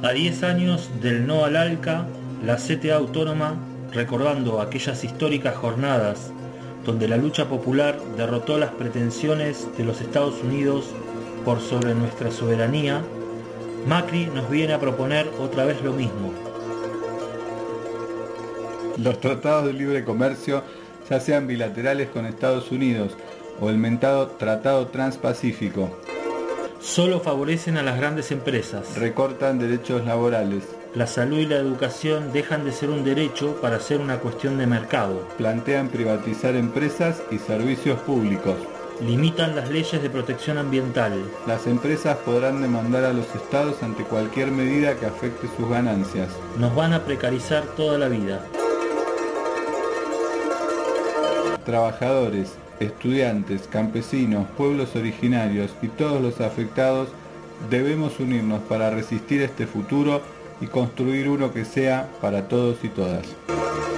A 10 años del no al ALCA, la CTA Autónoma, recordando aquellas históricas jornadas donde la lucha popular derrotó las pretensiones de los Estados Unidos por sobre nuestra soberanía, Macri nos viene a proponer otra vez lo mismo. Los tratados de libre comercio, ya sean bilaterales con Estados Unidos o el mentado Tratado Transpacífico, Solo favorecen a las grandes empresas. recortan derechos laborales, La salud y la educación dejan de ser un derecho para ser una cuestión de mercado. plantean privatizar empresas y servicios públicos. Limitan las leyes de protección ambiental. Las empresas podrán demandar a los estados ante cualquier medida que afecte sus ganancias. Nos van a precarizar toda la vida. Trabajadores, estudiantes, campesinos, pueblos originarios y todos los afectados debemos unirnos para resistir este futuro y construir uno que sea para todos y todas.